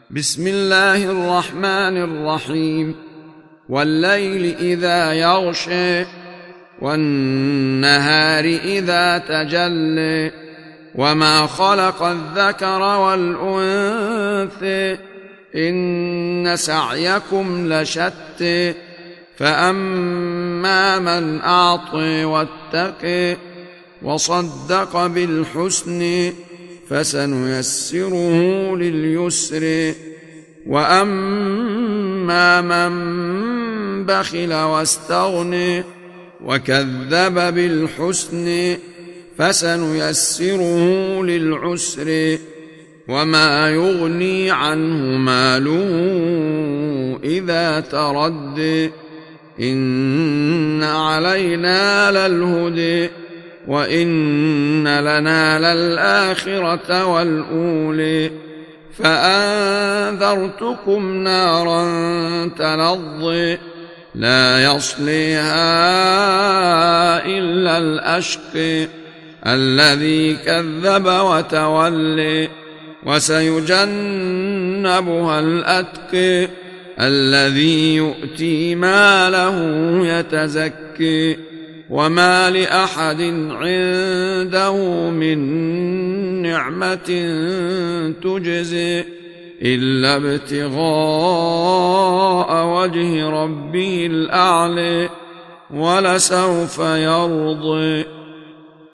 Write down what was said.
بسم الله الرحمن الرحيم. والليل إذا يغشى والنهار إذا تجلى وما خلق الذكر والأنثى إن سعيكم لشتى فأما من أعطى واتقى وصدق بالحسنى فسنيسره لليسر وأما من بخل واستغنى وكذب بالحسنى فسنيسره للعسر وما يغني عنه ماله إذا تردى إن علينا للهدى وإن لنا للآخرة والأولى فأنذرتكم نارا تلظى لا يصليها إلا الأشقى الذي كذب وتولى وسيجنبها الأتقى الذي يؤتي ماله يتزكى وما لأحد عنده من نعمة تجزي إلا ابتغاء وجه ربه الأعلى ولسوف يرضى.